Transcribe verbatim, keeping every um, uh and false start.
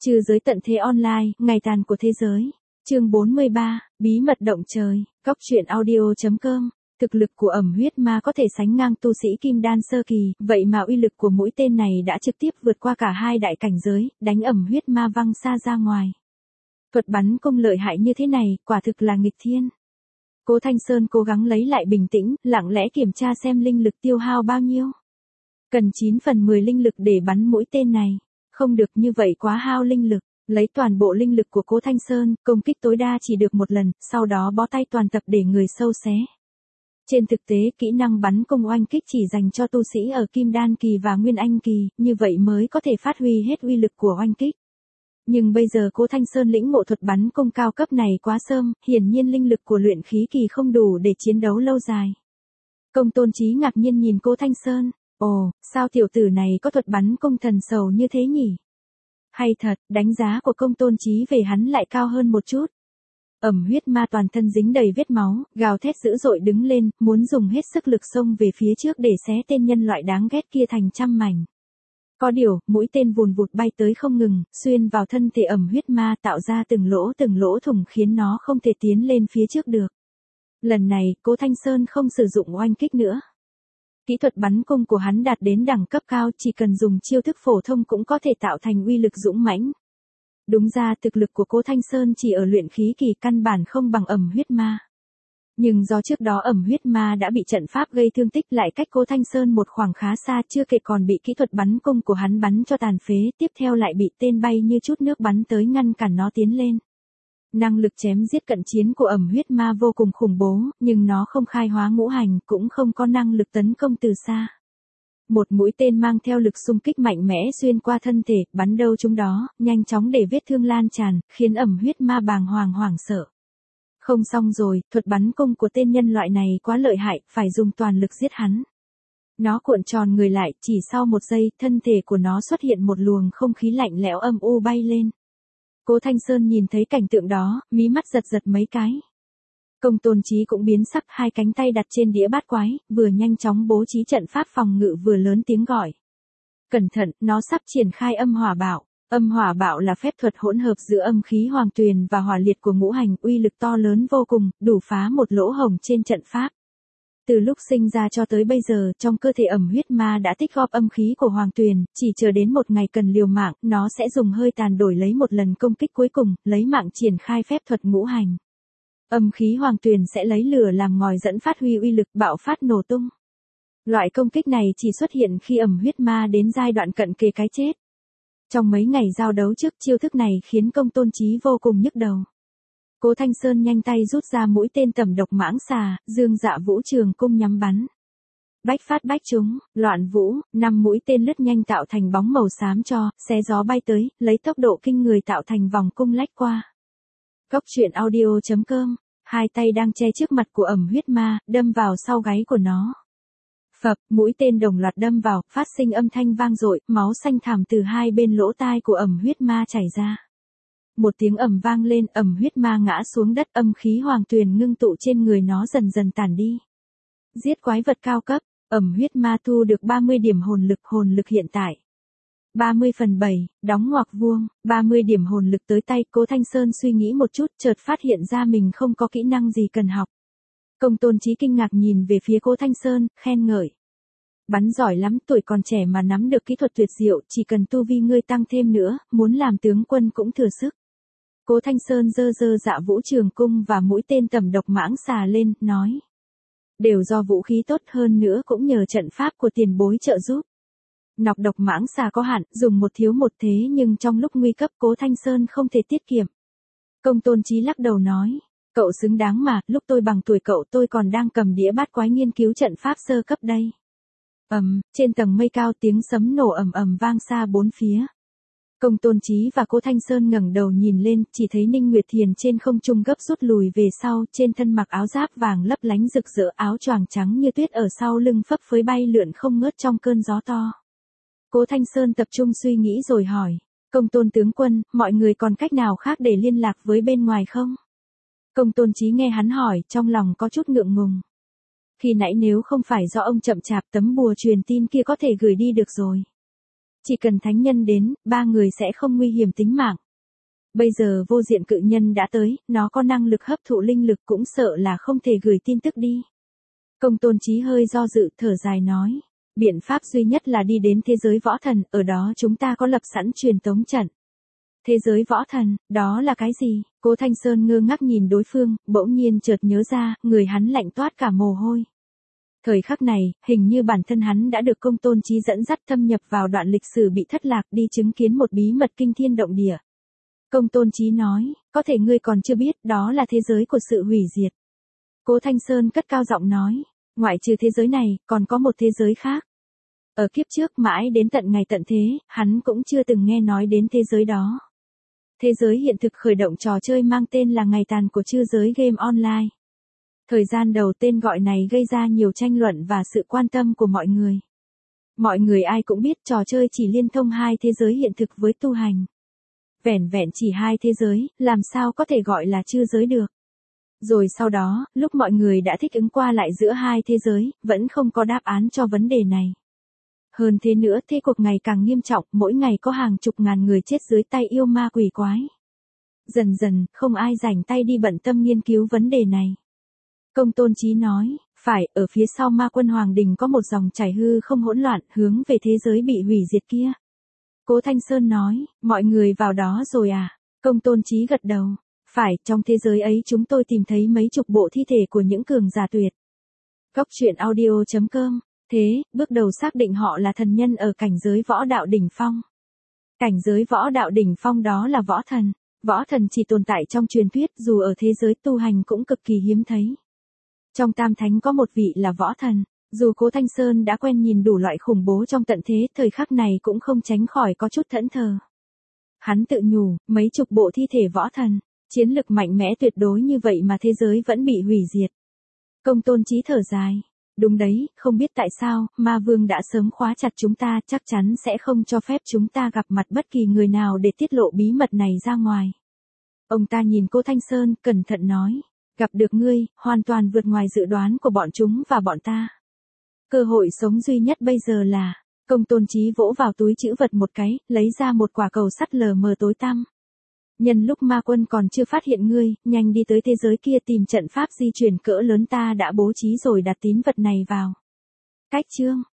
Trừ giới tận thế online, ngày tàn của thế giới. Chương bốn mươi ba, bí mật động trời, góc truyện audio chấm com. Thực lực của ẩm huyết ma có thể sánh ngang tu sĩ kim đan sơ kỳ, vậy mà uy lực của mũi tên này đã trực tiếp vượt qua cả hai đại cảnh giới, đánh ẩm huyết ma văng xa ra ngoài. Thuật bắn cung lợi hại như thế này, quả thực là nghịch thiên. Cố Thanh Sơn cố gắng lấy lại bình tĩnh, lặng lẽ kiểm tra xem linh lực tiêu hao bao nhiêu. Cần chín phần mười linh lực để bắn mũi tên này. Không được, như vậy quá hao linh lực. Lấy toàn bộ linh lực của Cố Thanh Sơn, công kích tối đa chỉ được một lần, sau đó bó tay toàn tập để người sâu xé. Trên thực tế, kỹ năng bắn cung oanh kích chỉ dành cho tu sĩ ở Kim Đan kỳ và Nguyên Anh kỳ, như vậy mới có thể phát huy hết uy lực của oanh kích. Nhưng bây giờ Cố Thanh Sơn lĩnh ngộ thuật bắn cung cao cấp này quá sớm, hiển nhiên linh lực của luyện khí kỳ không đủ để chiến đấu lâu dài. Công Tôn Chí ngạc nhiên nhìn Cố Thanh Sơn, ồ, sao tiểu tử này có thuật bắn cung thần sầu như thế nhỉ? Hay thật, đánh giá của Công Tôn Chí về hắn lại cao hơn một chút. Ẩm huyết ma toàn thân dính đầy vết máu, gào thét dữ dội đứng lên, muốn dùng hết sức lực xông về phía trước để xé tên nhân loại đáng ghét kia thành trăm mảnh. Có điều, mũi tên vùn vụt bay tới không ngừng, xuyên vào thân thể ẩm huyết ma tạo ra từng lỗ từng lỗ thủng khiến nó không thể tiến lên phía trước được. Lần này, Cố Thanh Sơn không sử dụng oanh kích nữa. Kỹ thuật bắn cung của hắn đạt đến đẳng cấp cao, chỉ cần dùng chiêu thức phổ thông cũng có thể tạo thành uy lực dũng mãnh. Đúng ra thực lực của Cố Thanh Sơn chỉ ở luyện khí kỳ, căn bản không bằng ẩm huyết ma. Nhưng do trước đó ẩm huyết ma đã bị trận pháp gây thương tích lại cách Cố Thanh Sơn một khoảng khá xa, chưa kể còn bị kỹ thuật bắn cung của hắn bắn cho tàn phế, tiếp theo lại bị tên bay như chút nước bắn tới ngăn cản nó tiến lên. Năng lực chém giết cận chiến của ẩm huyết ma vô cùng khủng bố, nhưng nó không khai hóa ngũ hành, cũng không có năng lực tấn công từ xa. Một mũi tên mang theo lực xung kích mạnh mẽ xuyên qua thân thể, bắn đâu trúng đó, nhanh chóng để vết thương lan tràn, khiến ẩm huyết ma bàng hoàng hoảng sợ. Không xong rồi, thuật bắn cung của tên nhân loại này quá lợi hại, phải dùng toàn lực giết hắn. Nó cuộn tròn người lại, chỉ sau một giây, thân thể của nó xuất hiện một luồng không khí lạnh lẽo âm u bay lên. Cố Thanh Sơn nhìn thấy cảnh tượng đó, mí mắt giật giật mấy cái. Công Tôn Chí cũng biến sắc, hai cánh tay đặt trên đĩa bát quái, vừa nhanh chóng bố trí trận pháp phòng ngự vừa lớn tiếng gọi. Cẩn thận, nó sắp triển khai âm hỏa bạo. Âm hỏa bạo là phép thuật hỗn hợp giữa âm khí hoàng tuyền và hỏa liệt của ngũ hành, uy lực to lớn vô cùng, đủ phá một lỗ hổng trên trận pháp. Từ lúc sinh ra cho tới bây giờ, trong cơ thể ẩm huyết ma đã tích góp âm khí của hoàng tuyền, chỉ chờ đến một ngày cần liều mạng, nó sẽ dùng hơi tàn đổi lấy một lần công kích cuối cùng, lấy mạng triển khai phép thuật ngũ hành. Âm khí hoàng tuyền sẽ lấy lửa làm ngòi dẫn phát huy uy lực, bạo phát nổ tung. Loại công kích này chỉ xuất hiện khi ẩm huyết ma đến giai đoạn cận kề cái chết. Trong mấy ngày giao đấu trước, chiêu thức này khiến Công Tôn Chí vô cùng nhức đầu. Cố Thanh Sơn nhanh tay rút ra mũi tên tầm độc mãng xà, dương dạ vũ trường cung nhắm bắn. Bách phát bách trúng, loạn vũ, năm mũi tên lướt nhanh tạo thành bóng màu xám cho, xé gió bay tới, lấy tốc độ kinh người tạo thành vòng cung lách qua. Góc truyện audio chấm com, hai tay đang che trước mặt của ẩm huyết ma, đâm vào sau gáy của nó. Phập, mũi tên đồng loạt đâm vào, phát sinh âm thanh vang dội, máu xanh thẳm từ hai bên lỗ tai của ẩm huyết ma chảy ra. Một tiếng ầm vang lên, ẩm huyết ma ngã xuống đất, âm khí hoàng tuyền ngưng tụ trên người nó dần dần tản đi. Giết quái vật cao cấp, ẩm huyết ma thu được ba mươi điểm hồn lực, hồn lực hiện tại. ba mươi phần bảy, đóng ngoặc vuông, ba mươi điểm hồn lực tới tay. Cố Thanh Sơn suy nghĩ một chút, chợt phát hiện ra mình không có kỹ năng gì cần học. Công Tôn Chí kinh ngạc nhìn về phía Cố Thanh Sơn, khen ngợi. Bắn giỏi lắm, tuổi còn trẻ mà nắm được kỹ thuật tuyệt diệu, chỉ cần tu vi ngươi tăng thêm nữa, muốn làm tướng quân cũng thừa sức. Cố Thanh Sơn giơ giơ dạ vũ trường cung và mũi tên tầm độc mãng xà lên, nói. Đều do vũ khí tốt, hơn nữa cũng nhờ trận pháp của tiền bối trợ giúp. Nọc độc mãng xà có hạn, dùng một thiếu một thế, nhưng trong lúc nguy cấp Cố Thanh Sơn không thể tiết kiệm. Công Tôn Chí lắc đầu nói. Cậu xứng đáng mà, lúc tôi bằng tuổi cậu tôi còn đang cầm đĩa bát quái nghiên cứu trận pháp sơ cấp đây. Ầm, um, trên tầng mây cao tiếng sấm nổ ầm ầm vang xa bốn phía. Công Tôn Chí và Cố Thanh Sơn ngẩng đầu nhìn lên, chỉ thấy Ninh Nguyệt Thiền trên không trung gấp rút lùi về sau, trên thân mặc áo giáp vàng lấp lánh rực rỡ, áo choàng trắng như tuyết ở sau lưng phấp phới bay lượn không ngớt trong cơn gió to. Cố Thanh Sơn tập trung suy nghĩ rồi hỏi, Công Tôn tướng quân, mọi người còn cách nào khác để liên lạc với bên ngoài không? Công Tôn Chí nghe hắn hỏi, trong lòng có chút ngượng ngùng. Khi nãy nếu không phải do ông chậm chạp, tấm bùa truyền tin kia có thể gửi đi được rồi. Chỉ cần thánh nhân đến, ba người sẽ không nguy hiểm tính mạng. Bây giờ vô diện cự nhân đã tới, nó có năng lực hấp thụ linh lực cũng sợ là không thể gửi tin tức đi. Công Tôn Chí hơi do dự, thở dài nói. Biện pháp duy nhất là đi đến thế giới võ thần, ở đó chúng ta có lập sẵn truyền tống trận. Thế giới võ thần, đó là cái gì? Cố Thanh Sơn ngơ ngác nhìn đối phương, bỗng nhiên chợt nhớ ra, người hắn lạnh toát cả mồ hôi. Thời khắc này, hình như bản thân hắn đã được Công Tôn Chí dẫn dắt thâm nhập vào đoạn lịch sử bị thất lạc đi chứng kiến một bí mật kinh thiên động địa. Công Tôn Chí nói, có thể ngươi còn chưa biết, đó là thế giới của sự hủy diệt. Cố Thanh Sơn cất cao giọng nói, ngoại trừ thế giới này, còn có một thế giới khác. Ở kiếp trước mãi đến tận ngày tận thế, hắn cũng chưa từng nghe nói đến thế giới đó. Thế giới hiện thực khởi động trò chơi mang tên là ngày tàn của chư giới game online. Thời gian đầu tên gọi này gây ra nhiều tranh luận và sự quan tâm của mọi người. Mọi người ai cũng biết trò chơi chỉ liên thông hai thế giới hiện thực với tu hành. Vẻn vẹn chỉ hai thế giới, làm sao có thể gọi là chư giới được. Rồi sau đó, lúc mọi người đã thích ứng qua lại giữa hai thế giới, vẫn không có đáp án cho vấn đề này. Hơn thế nữa, thế cuộc ngày càng nghiêm trọng, mỗi ngày có hàng chục ngàn người chết dưới tay yêu ma quỷ quái. Dần dần, không ai rảnh tay đi bận tâm nghiên cứu vấn đề này. Công Tôn Chí nói, phải, ở phía sau ma quân Hoàng Đình có một dòng chảy hư không hỗn loạn, hướng về thế giới bị hủy diệt kia. Cố Thanh Sơn nói, mọi người vào đó rồi à? Công Tôn Chí gật đầu. Phải, trong thế giới ấy chúng tôi tìm thấy mấy chục bộ thi thể của những cường giả tuyệt. Góc truyện audio chấm com. Thế, bước đầu xác định họ là thần nhân ở cảnh giới võ đạo đỉnh phong. Cảnh giới võ đạo đỉnh phong đó là võ thần. Võ thần chỉ tồn tại trong truyền thuyết, dù ở thế giới tu hành cũng cực kỳ hiếm thấy. Trong tam thánh có một vị là võ thần. Dù Cố Thanh Sơn đã quen nhìn đủ loại khủng bố trong tận thế, thời khắc này cũng không tránh khỏi có chút thẫn thờ. Hắn tự nhủ, mấy chục bộ thi thể võ thần, chiến lực mạnh mẽ tuyệt đối như vậy mà thế giới vẫn bị hủy diệt. Công Tôn Chí thở dài. Đúng đấy, không biết tại sao, ma vương đã sớm khóa chặt chúng ta, chắc chắn sẽ không cho phép chúng ta gặp mặt bất kỳ người nào để tiết lộ bí mật này ra ngoài. Ông ta nhìn Cố Thanh Sơn, cẩn thận nói, gặp được ngươi, hoàn toàn vượt ngoài dự đoán của bọn chúng và bọn ta. Cơ hội sống duy nhất bây giờ là, Công Tôn Chí vỗ vào túi trữ vật một cái, lấy ra một quả cầu sắt lờ mờ tối tăm. Nhân lúc ma quân còn chưa phát hiện ngươi, nhanh đi tới thế giới kia tìm trận pháp di chuyển cỡ lớn ta đã bố trí rồi đặt tín vật này vào. Cách chương